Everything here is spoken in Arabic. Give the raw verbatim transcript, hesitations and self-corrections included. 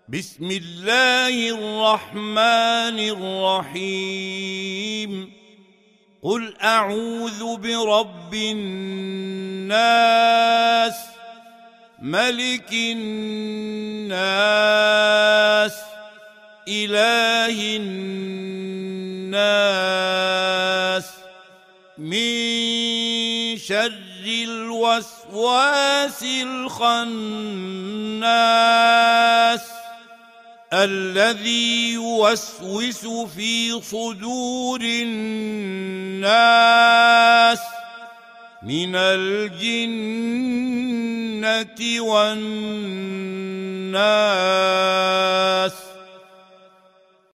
بسم الله الرحمن الرحيم قل أعوذ برب الناس ملك الناس إله الناس من شر الوسواس الخناس الذي يوسوس في صدور الناس من الجنة والناس.